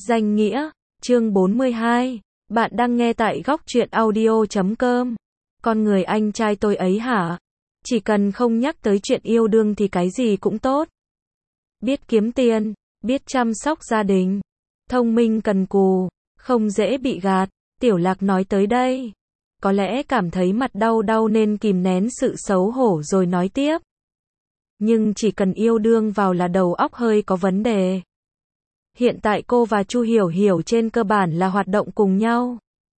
Danh nghĩa, chương 42, bạn đang nghe tại góc truyện audio.com. Con người anh trai tôi ấy hả? Chỉ cần không nhắc tới chuyện yêu đương thì cái gì cũng tốt. Biết kiếm tiền, biết chăm sóc gia đình, thông minh cần cù, không dễ bị gạt. Tiểu Lạc nói tới đây, có lẽ cảm thấy mặt đau đau nên kìm nén sự xấu hổ rồi nói tiếp. Nhưng chỉ cần yêu đương vào là đầu óc hơi có vấn đề. Hiện tại cô và Chu Hiểu Hiểu trên cơ bản là hoạt động cùng nhau.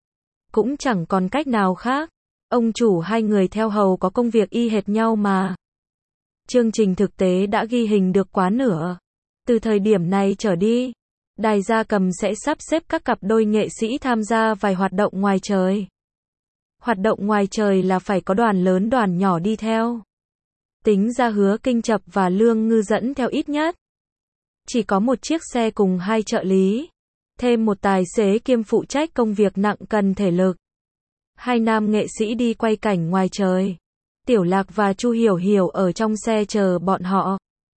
Cũng chẳng còn cách nào khác. Ông chủ hai người theo hầu có công việc y hệt nhau mà. Chương trình thực tế đã ghi hình được quá nửa. Từ thời điểm này trở đi, Đài Gia Cầm sẽ sắp xếp các cặp đôi nghệ sĩ tham gia vài hoạt động ngoài trời. Hoạt động ngoài trời là phải có đoàn lớn đoàn nhỏ đi theo. Tính ra Hứa Kinh Chập và Lương Ngư dẫn theo ít nhất. Chỉ có một chiếc xe cùng hai trợ lý. Thêm một tài xế kiêm phụ trách công việc nặng cần thể lực. Hai nam nghệ sĩ đi quay cảnh ngoài trời. Tiểu Lạc và Chu Hiểu Hiểu ở trong xe chờ bọn họ.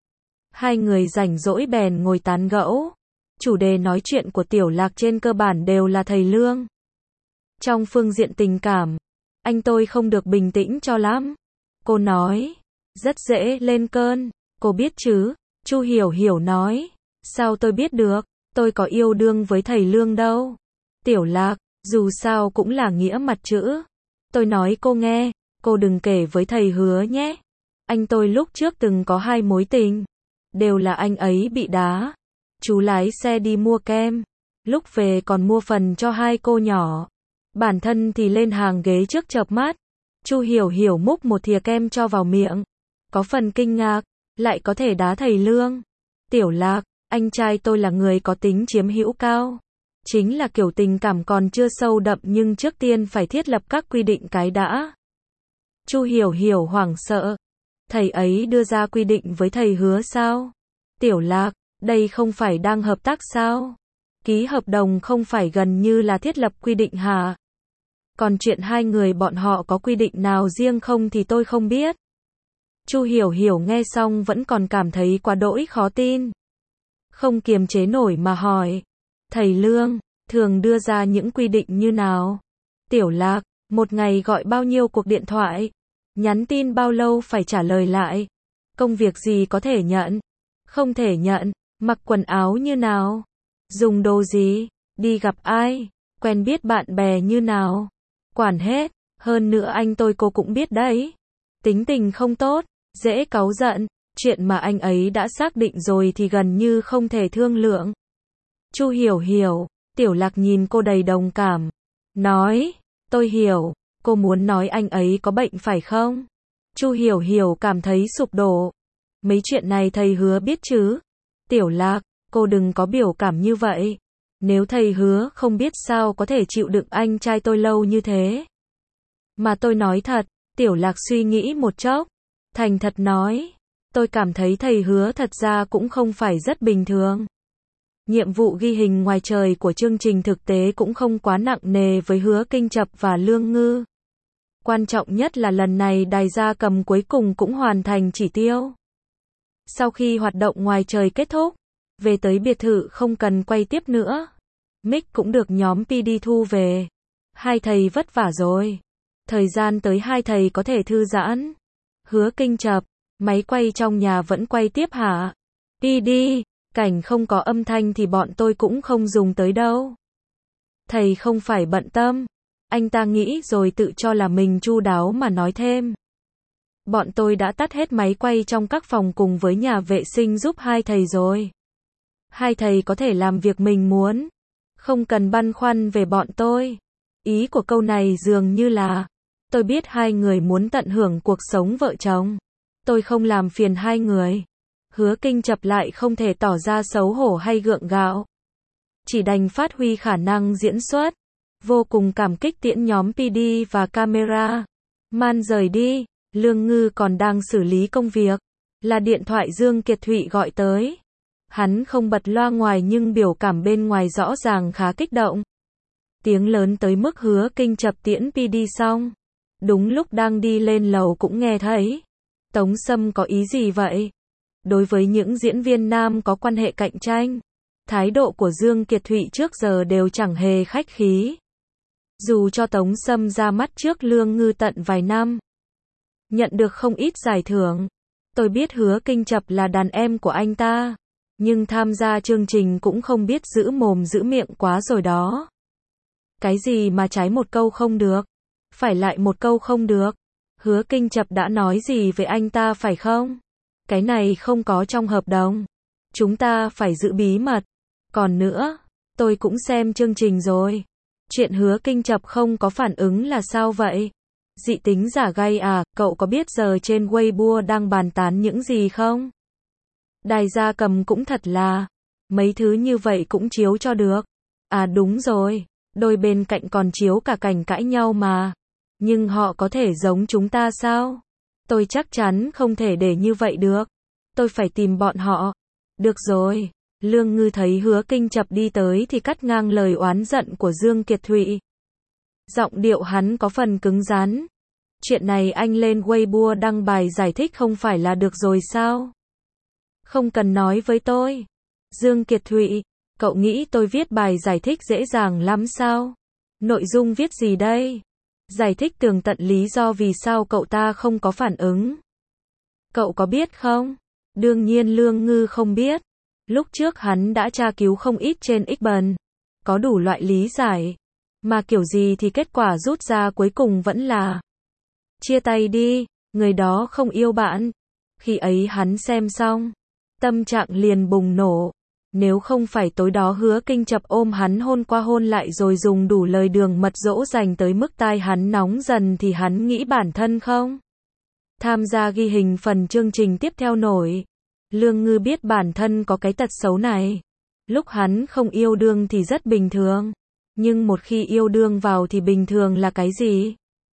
Hai người rảnh rỗi bèn ngồi tán gẫu. Chủ đề nói chuyện của Tiểu Lạc trên cơ bản đều là thầy Lương. Trong phương diện tình cảm, anh tôi không được bình tĩnh cho lắm. Cô nói, rất dễ lên cơn, cô biết chứ? Chu Hiểu Hiểu nói, sao tôi biết được, tôi có yêu đương với thầy Lương đâu. Tiểu Lạc, dù sao cũng là nghĩa mặt chữ. Tôi nói cô nghe, cô đừng kể với thầy Hứa nhé. Anh tôi lúc trước từng có hai mối tình. Đều là anh ấy bị đá. Chú lái xe đi mua kem. Lúc về còn mua phần cho hai cô nhỏ. Bản thân thì lên hàng ghế trước chợp mắt. Chu Hiểu Hiểu múc một thìa kem cho vào miệng. Có phần kinh ngạc, lại có thể đá thầy Lương. Tiểu Lạc, anh trai tôi là người có tính chiếm hữu cao. Chính là kiểu tình cảm còn chưa sâu đậm nhưng trước tiên phải thiết lập các quy định cái đã. Chu Hiểu Hiểu hoảng sợ. Thầy ấy đưa ra quy định với thầy Hứa sao? Tiểu Lạc, đây không phải đang hợp tác sao? Ký hợp đồng không phải gần như là thiết lập quy định hả? Còn chuyện hai người bọn họ có quy định nào riêng không thì tôi không biết. Chu Hiểu Hiểu nghe xong vẫn còn cảm thấy quá đỗi khó tin. Không kiềm chế nổi mà hỏi. Thầy Lương, thường đưa ra những quy định như nào? Tiểu Lạc, một ngày gọi bao nhiêu cuộc điện thoại? Nhắn tin bao lâu phải trả lời lại? Công việc gì có thể nhận? Không thể nhận? Mặc quần áo như nào? Dùng đồ gì? Đi gặp ai? Quen biết bạn bè như nào? Quản hết. Hơn nữa anh tôi cô cũng biết đấy. Tính tình không tốt, dễ cáu giận. Chuyện mà anh ấy đã xác định rồi thì gần như không thể thương lượng. Chu Hiểu Hiểu, Tiểu Lạc nhìn cô đầy đồng cảm. Nói, tôi hiểu, cô muốn nói anh ấy có bệnh phải không? Chu Hiểu Hiểu cảm thấy sụp đổ. Mấy chuyện này thầy Hứa biết chứ? Tiểu Lạc, cô đừng có biểu cảm như vậy. Nếu thầy Hứa không biết sao có thể chịu đựng anh trai tôi lâu như thế. Mà tôi nói thật, Tiểu Lạc suy nghĩ một chốc. Thành thật nói, tôi cảm thấy thầy Hứa thật ra cũng không phải rất bình thường. Nhiệm vụ ghi hình ngoài trời của chương trình thực tế cũng không quá nặng nề với Hứa Kinh Chập và Lương Ngư. Quan trọng nhất là lần này Đài Gia Cầm cuối cùng cũng hoàn thành chỉ tiêu. Sau khi hoạt động ngoài trời kết thúc, về tới biệt thự không cần quay tiếp nữa. Mic cũng được nhóm PD thu về. Hai thầy vất vả rồi. Thời gian tới hai thầy có thể thư giãn. Hứa Kinh Chập, máy quay trong nhà vẫn quay tiếp hả? PD, cảnh không có âm thanh thì bọn tôi cũng không dùng tới đâu. Thầy không phải bận tâm. Anh ta nghĩ rồi tự cho là mình chu đáo mà nói thêm. Bọn tôi đã tắt hết máy quay trong các phòng cùng với nhà vệ sinh giúp hai thầy rồi. Hai thầy có thể làm việc mình muốn. Không cần băn khoăn về bọn tôi. Ý của câu này dường như là, tôi biết hai người muốn tận hưởng cuộc sống vợ chồng. Tôi không làm phiền hai người. Hứa Kinh Chập lại không thể tỏ ra xấu hổ hay gượng gạo. Chỉ đành phát huy khả năng diễn xuất. Vô cùng cảm kích tiễn nhóm PD và camera. Man rời đi, Lương Ngư còn đang xử lý công việc. Là điện thoại Dương Kiệt Thụy gọi tới. Hắn không bật loa ngoài nhưng biểu cảm bên ngoài rõ ràng khá kích động. Tiếng lớn tới mức Hứa Kinh Chập tiễn PD xong. Đúng lúc đang đi lên lầu cũng nghe thấy. Tống Sâm có ý gì vậy? Đối với những diễn viên nam có quan hệ cạnh tranh, Thái độ của Dương Kiệt Thụy trước giờ đều chẳng hề khách khí. Dù cho Tống Sâm ra mắt trước Lương Ngư tận vài năm, nhận được không ít giải thưởng. Tôi biết Hứa Kinh Chập là đàn em của anh ta, nhưng tham gia chương trình cũng không biết giữ mồm giữ miệng quá rồi đó. Cái gì mà trái một câu không được, phải lại một câu không được. Hứa Kinh Chập đã nói gì với anh ta phải không? Cái này không có trong hợp đồng. Chúng ta phải giữ bí mật. Còn nữa, tôi cũng xem chương trình rồi. Chuyện Hứa Kinh Chập không có phản ứng là sao vậy? Dị tính giả gay à, cậu có biết giờ trên Weibo đang bàn tán những gì không? Đài gia cầm cũng thật là, mấy thứ như vậy cũng chiếu cho được. À đúng rồi, đôi bên cạnh còn chiếu cả cảnh cãi nhau mà. Nhưng họ có thể giống chúng ta sao? Tôi chắc chắn không thể để như vậy được. Tôi phải tìm bọn họ. Được rồi. Lương Ngư thấy Hứa Kinh Chập đi tới thì cắt ngang lời oán giận của Dương Kiệt Thụy. Giọng điệu hắn có phần cứng rắn. Chuyện này anh lên Weibo đăng bài giải thích không phải là được rồi sao? Không cần nói với tôi. Dương Kiệt Thụy, cậu nghĩ tôi viết bài giải thích dễ dàng lắm sao? Nội dung viết gì đây? Giải thích tường tận lý do vì sao cậu ta không có phản ứng. Cậu có biết không? Đương nhiên Lương Ngư không biết. Lúc trước hắn đã tra cứu không ít trên Xben, có đủ loại lý giải. Mà kiểu gì thì kết quả rút ra cuối cùng vẫn là chia tay đi, người đó không yêu bạn. Khi ấy hắn xem xong, tâm trạng liền bùng nổ. Nếu không phải tối đó Hứa Kinh Chập ôm hắn hôn qua hôn lại rồi dùng đủ lời đường mật dỗ dành tới mức tai hắn nóng dần thì hắn nghĩ bản thân không tham gia ghi hình phần chương trình tiếp theo nổi. Lương Ngư biết bản thân có cái tật xấu này. Lúc hắn không yêu đương thì rất bình thường. Nhưng một khi yêu đương vào thì bình thường là cái gì?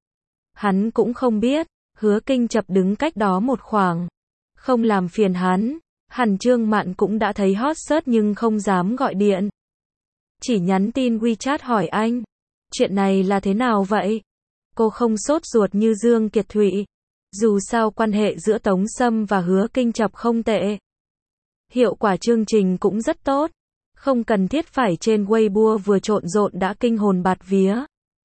Hắn cũng không biết. Hứa Kinh Chập đứng cách đó một khoảng. Không làm phiền hắn. Hẳn Trương Mạn cũng đã thấy hot search nhưng không dám gọi điện. Chỉ nhắn tin WeChat hỏi anh. Chuyện này là thế nào vậy? Cô không sốt ruột như Dương Kiệt Thụy. Dù sao quan hệ giữa Tống Sâm và Hứa Kinh Chập không tệ. Hiệu quả chương trình cũng rất tốt. Không cần thiết phải trên Weibo vừa trộn rộn đã kinh hồn bạt vía.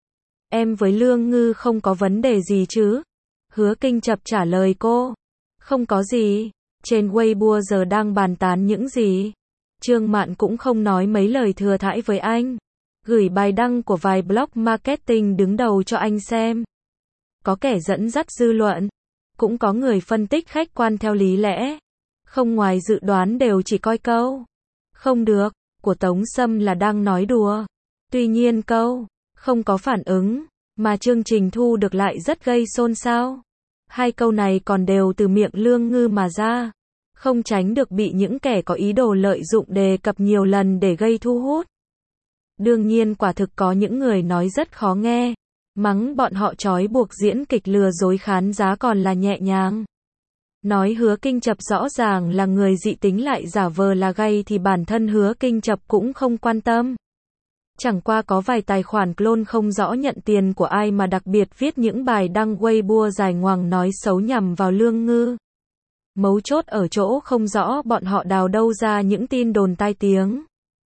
Em với Lương Ngư không có vấn đề gì chứ? Hứa Kinh Chập trả lời cô. Không có gì. Trên Weibo giờ đang bàn tán những gì? Trương Mạn cũng không nói mấy lời thừa thãi với anh. Gửi bài đăng của vài blog marketing đứng đầu cho anh xem. Có kẻ dẫn dắt dư luận. Cũng có người phân tích khách quan theo lý lẽ. Không ngoài dự đoán đều chỉ coi câu không được của Tống Sâm là đang nói đùa. Tuy nhiên câu không có phản ứng mà chương trình thu được lại rất gây xôn xao. Hai câu này còn đều từ miệng Lương Ngư mà ra. Không tránh được bị những kẻ có ý đồ lợi dụng đề cập nhiều lần để gây thu hút. Đương nhiên quả thực có những người nói rất khó nghe. Mắng bọn họ trói buộc diễn kịch lừa dối khán giá còn là nhẹ nhàng. Nói Hứa Kinh Chập rõ ràng là người dị tính lại giả vờ là gay thì bản thân Hứa Kinh Chập cũng không quan tâm. Chẳng qua có vài tài khoản clone không rõ nhận tiền của ai mà đặc biệt viết những bài đăng Weibo dài ngoằng nói xấu nhằm vào Lương Ngư. Mấu chốt ở chỗ không rõ bọn họ đào đâu ra những tin đồn tai tiếng.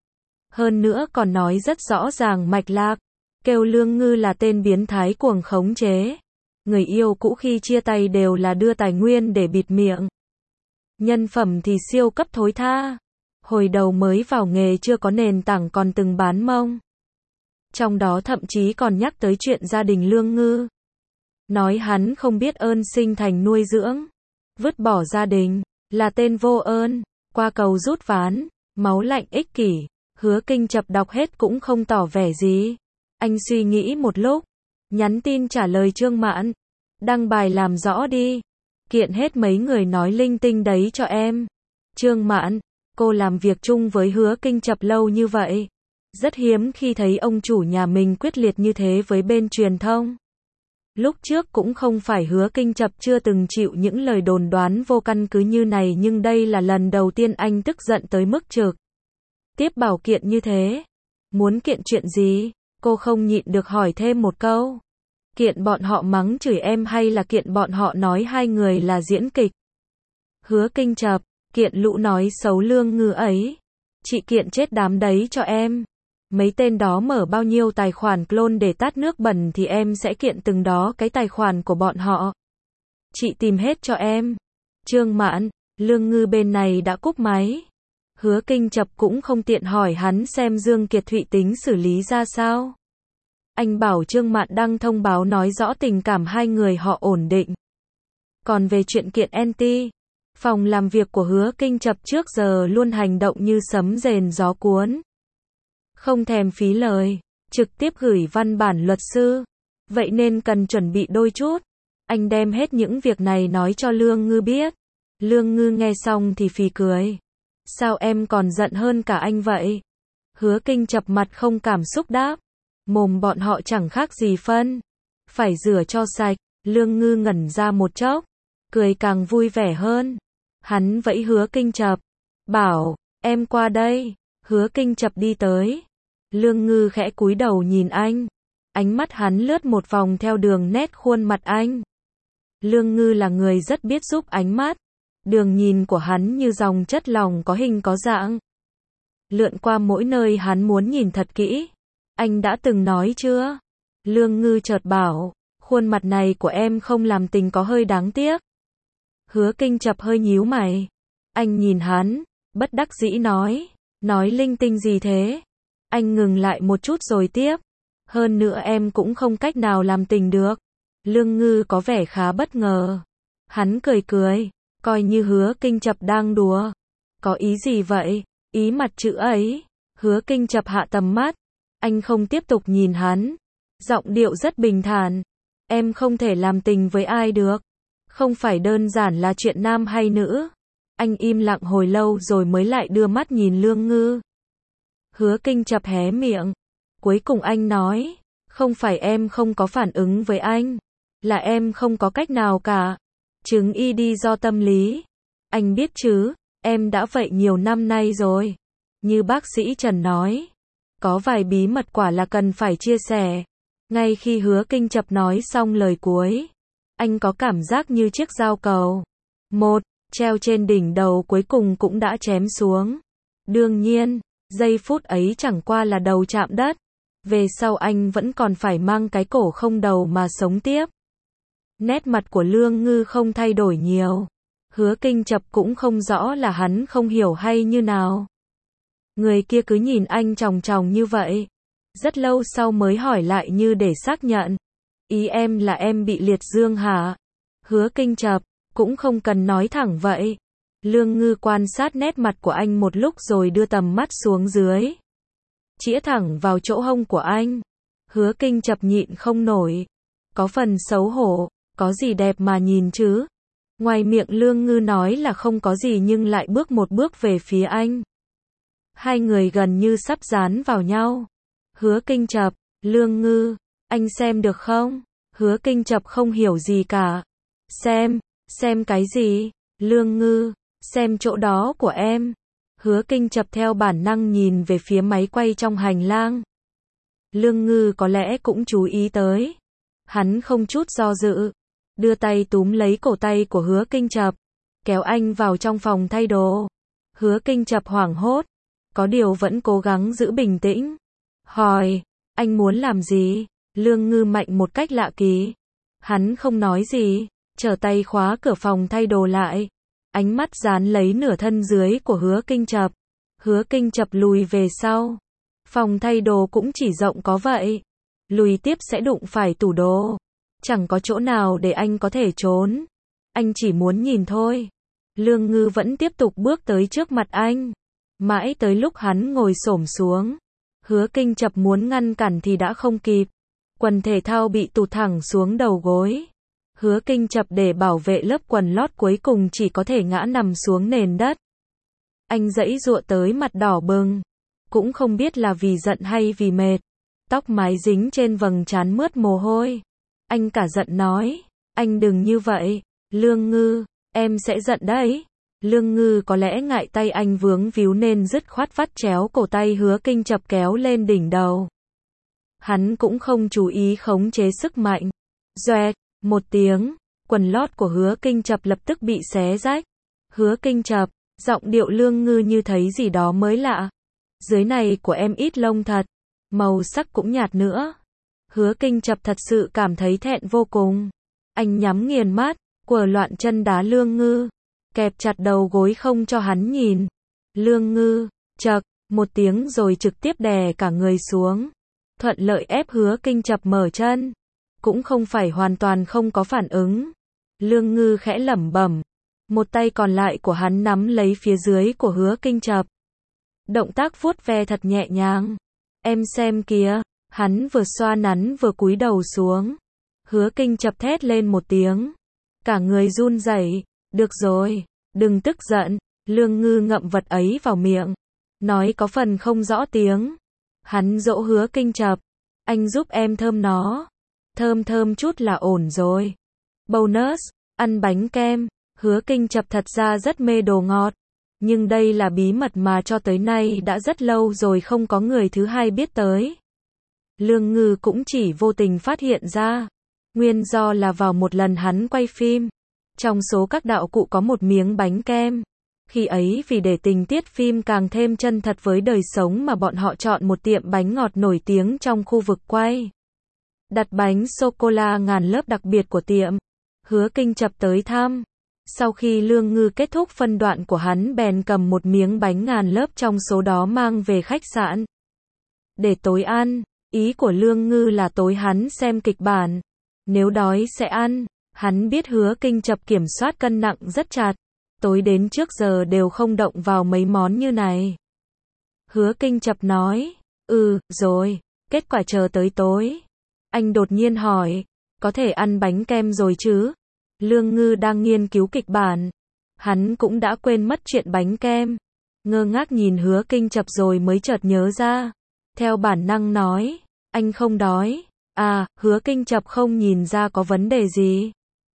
Hơn nữa còn nói rất rõ ràng mạch lạc. Kêu Lương Ngư là tên biến thái cuồng khống chế. Người yêu cũ khi chia tay đều là đưa tài nguyên để bịt miệng. Nhân phẩm thì siêu cấp thối tha. Hồi đầu mới vào nghề chưa có nền tảng còn từng bán mông. Trong đó thậm chí còn nhắc tới chuyện gia đình Lương Ngư. Nói hắn không biết ơn sinh thành nuôi dưỡng. Vứt bỏ gia đình, là tên vô ơn, qua cầu rút ván, máu lạnh ích kỷ. Hứa Kinh Chập đọc hết cũng không tỏ vẻ gì. Anh suy nghĩ một lúc, nhắn tin trả lời Trương Mạn. Đăng bài làm rõ đi. Kiện hết mấy người nói linh tinh đấy cho em. Trương Mạn, cô làm việc chung với Hứa Kinh Chập lâu như vậy. Rất hiếm khi thấy ông chủ nhà mình quyết liệt như thế với bên truyền thông. Lúc trước cũng không phải Hứa Kinh Chập chưa từng chịu những lời đồn đoán vô căn cứ như này nhưng đây là lần đầu tiên anh tức giận tới mức trực tiếp bảo kiện như thế. Muốn kiện chuyện gì? Cô không nhịn được hỏi thêm một câu. Kiện bọn họ mắng chửi em hay là kiện bọn họ nói hai người là diễn kịch? Hứa Kinh Chập, kiện lũ nói xấu Lương Ngư ấy. Chị kiện chết đám đấy cho em. Mấy tên đó mở bao nhiêu tài khoản clone để tát nước bẩn thì em sẽ kiện từng đó cái tài khoản của bọn họ. Chị tìm hết cho em. Trương Mạn, Lương Ngư bên này đã cúp máy. Hứa Kinh Chập cũng không tiện hỏi hắn xem Dương Kiệt Thụy tính xử lý ra sao. Anh bảo Trương Mạn đăng thông báo nói rõ tình cảm hai người họ ổn định. Còn về chuyện kiện anti, phòng làm việc của Hứa Kinh Chập trước giờ luôn hành động như sấm rền gió cuốn. Không thèm phí lời, trực tiếp gửi văn bản luật sư. Vậy nên cần chuẩn bị đôi chút. Anh đem hết những việc này nói cho Lương Ngư biết. Lương Ngư nghe xong thì phì cười. Sao em còn giận hơn cả anh vậy? Hứa Kinh Chập mặt không cảm xúc đáp. Mồm bọn họ chẳng khác gì phân. Phải rửa cho sạch. Lương Ngư ngẩn ra một chốc. Cười càng vui vẻ hơn. Hắn vẫy Hứa Kinh Chập. Bảo, em qua đây. Hứa Kinh Chập đi tới. Lương Ngư khẽ cúi đầu nhìn anh. Ánh mắt hắn lướt một vòng theo đường nét khuôn mặt anh. Lương Ngư là người rất biết giúp ánh mắt. Đường nhìn của hắn như dòng chất lỏng có hình có dạng. Lượn qua mỗi nơi hắn muốn nhìn thật kỹ. Anh đã từng nói chưa? Lương Ngư chợt bảo, khuôn mặt này của em không làm tình có hơi đáng tiếc. Hứa Kinh Chập hơi nhíu mày. Anh nhìn hắn, bất đắc dĩ nói linh tinh gì thế? Anh ngừng lại một chút rồi tiếp. Hơn nữa em cũng không cách nào làm tình được. Lương Ngư có vẻ khá bất ngờ. Hắn cười cười, coi như Hứa Kinh Chập đang đùa. Có ý gì vậy? Ý mặt chữ ấy. Hứa Kinh Chập hạ tầm mắt. Anh không tiếp tục nhìn hắn. Giọng điệu rất bình thản. Em không thể làm tình với ai được. Không phải đơn giản là chuyện nam hay nữ. Anh im lặng hồi lâu rồi mới lại đưa mắt nhìn Lương Ngư. Hứa Kinh Chập hé miệng. Cuối cùng anh nói, không phải em không có phản ứng với anh. Là em không có cách nào cả. Chứng y đi do tâm lý. Anh biết chứ, em đã vậy nhiều năm nay rồi. Như bác sĩ Trần nói, có vài bí mật quả là cần phải chia sẻ. Ngay khi Hứa Kinh Chập nói xong lời cuối, anh có cảm giác như chiếc dao cầu. Treo trên đỉnh đầu cuối cùng cũng đã chém xuống. Đương nhiên, giây phút ấy chẳng qua là đầu chạm đất. Về sau anh vẫn còn phải mang cái cổ không đầu mà sống tiếp. Nét mặt của Lương Ngư không thay đổi nhiều. Hứa Kinh Chập cũng không rõ là hắn không hiểu hay như nào. Người kia cứ nhìn anh chòng chòng như vậy. Rất lâu sau mới hỏi lại như để xác nhận. Ý em là em bị liệt dương hả? Hứa Kinh Chập, cũng không cần nói thẳng vậy. Lương Ngư quan sát nét mặt của anh một lúc rồi đưa tầm mắt xuống dưới. Chĩa thẳng vào chỗ hông của anh. Hứa Kinh Chập nhịn không nổi. Có phần xấu hổ, có gì đẹp mà nhìn chứ? Ngoài miệng Lương Ngư nói là không có gì nhưng lại bước một bước về phía anh. Hai người gần như sắp dán vào nhau. Hứa Kinh Chập, Lương Ngư, anh xem được không? Hứa Kinh Chập không hiểu gì cả. Xem cái gì? Lương Ngư, xem chỗ đó của em. Hứa Kinh Chập theo bản năng nhìn về phía máy quay trong hành lang. Lương Ngư có lẽ cũng chú ý tới. Hắn không chút do dự, đưa tay túm lấy cổ tay của Hứa Kinh Chập, kéo anh vào trong phòng thay đồ. Hứa Kinh Chập hoảng hốt, có điều vẫn cố gắng giữ bình tĩnh. Hỏi, anh muốn làm gì? Lương Ngư mạnh một cách lạ kỳ. Hắn không nói gì, trở tay khóa cửa phòng thay đồ lại. Ánh mắt dán lấy nửa thân dưới của Hứa Kinh Chập. Hứa Kinh Chập lùi về sau. Phòng thay đồ cũng chỉ rộng có vậy. Lùi tiếp sẽ đụng phải tủ đồ. Chẳng có chỗ nào để anh có thể trốn. Anh chỉ muốn nhìn thôi. Lương Ngư vẫn tiếp tục bước tới trước mặt anh. Mãi tới lúc hắn ngồi xổm xuống. Hứa Kinh Chập muốn ngăn cản thì đã không kịp. Quần thể thao bị tụt thẳng xuống đầu gối. Hứa Kinh Chập để bảo vệ lớp quần lót cuối cùng chỉ có thể ngã nằm xuống nền đất. Anh giãy giụa tới mặt đỏ bừng. Cũng không biết là vì giận hay vì mệt. Tóc mái dính trên vầng trán mướt mồ hôi. Anh cả giận nói, anh đừng như vậy. Lương Ngư, em sẽ giận đấy. Lương Ngư có lẽ ngại tay anh vướng víu nên dứt khoát vắt chéo cổ tay Hứa Kinh Chập kéo lên đỉnh đầu. Hắn cũng không chú ý khống chế sức mạnh. Doẹt, một tiếng, quần lót của Hứa Kinh Chập lập tức bị xé rách. Hứa Kinh Chập, Giọng điệu Lương Ngư như thấy gì đó mới lạ. Dưới này của em ít lông thật, màu sắc cũng nhạt nữa. Hứa Kinh Chập thật sự cảm thấy thẹn vô cùng. Anh nhắm nghiền mắt, quờ loạn chân đá Lương Ngư, kẹp chặt đầu gối không cho hắn nhìn. Lương Ngư, chậc, một tiếng rồi trực tiếp đè cả người xuống. Thuận lợi ép Hứa Kinh Chập mở chân. Cũng không phải hoàn toàn không có phản ứng. Lương Ngư khẽ lẩm bẩm. Một tay còn lại của hắn nắm lấy phía dưới của Hứa Kinh Chập. Động tác vuốt ve thật nhẹ nhàng. Em xem kìa, hắn vừa xoa nắn vừa cúi đầu xuống. Hứa Kinh Chập thét lên một tiếng. Cả người run rẩy. Được rồi, đừng tức giận. Lương Ngư ngậm vật ấy vào miệng. Nói có phần không rõ tiếng. Hắn dỗ Hứa Kinh Chập. Anh giúp em thơm nó. Thơm thơm chút là ổn rồi. Bonus, ăn bánh kem. Hứa Kinh Chập thật ra rất mê đồ ngọt. Nhưng đây là bí mật mà cho tới nay đã rất lâu rồi không có người thứ hai biết tới. Lương Ngư cũng chỉ vô tình phát hiện ra. Nguyên do là vào một lần hắn quay phim. Trong số các đạo cụ có một miếng bánh kem. Khi ấy vì để tình tiết phim càng thêm chân thật với đời sống mà bọn họ chọn một tiệm bánh ngọt nổi tiếng trong khu vực quay. Đặt bánh sô-cô-la ngàn lớp đặc biệt của tiệm. Hứa Kinh Chập tới thăm. Sau khi Lương Ngư kết thúc phân đoạn của hắn bèn cầm một miếng bánh ngàn lớp trong số đó mang về khách sạn. Để tối ăn, ý của Lương Ngư là tối hắn xem kịch bản. Nếu đói sẽ ăn, hắn biết Hứa Kinh Chập kiểm soát cân nặng rất chặt. Tối đến trước giờ đều không động vào mấy món như này. Hứa Kinh Chập nói, rồi, kết quả chờ tới tối. Anh đột nhiên hỏi, có thể ăn bánh kem rồi chứ? Lương Ngư đang nghiên cứu kịch bản. Hắn cũng đã quên mất chuyện bánh kem. Ngơ ngác nhìn Hứa Kinh Chập rồi mới chợt nhớ ra. Theo bản năng nói, anh không đói. À, Hứa Kinh Chập không nhìn ra có vấn đề gì.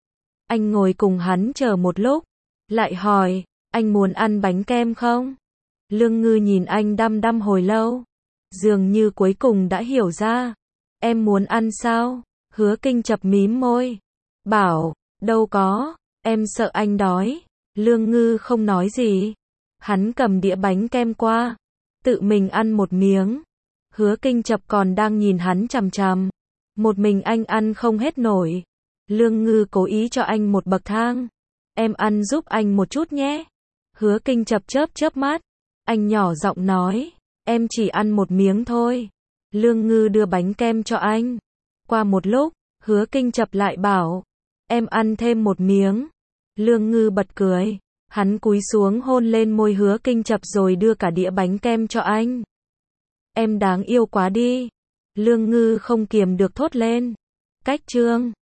Anh ngồi cùng hắn chờ một lúc. Lại hỏi, anh muốn ăn bánh kem không? Lương Ngư nhìn anh đăm đăm hồi lâu. Dường như cuối cùng đã hiểu ra. Em muốn ăn sao? Hứa Kinh Chập mím môi. Bảo, đâu có, em sợ anh đói. Lương Ngư không nói gì. Hắn cầm đĩa bánh kem qua. Tự mình ăn một miếng. Hứa Kinh Chập còn đang nhìn hắn chằm chằm. Một mình anh ăn không hết nổi. Lương Ngư cố ý cho anh một bậc thang. Em ăn giúp anh một chút nhé. Hứa Kinh Chập chớp mắt. Anh nhỏ giọng nói. Em chỉ ăn một miếng thôi. Lương Ngư đưa bánh kem cho anh. Qua một lúc, Hứa Kinh Chập lại bảo. Em ăn thêm một miếng. Lương Ngư bật cười. Hắn cúi xuống hôn lên môi Hứa Kinh Chập rồi đưa cả đĩa bánh kem cho anh. Em đáng yêu quá đi. Lương Ngư không kiềm được thốt lên. Cách chương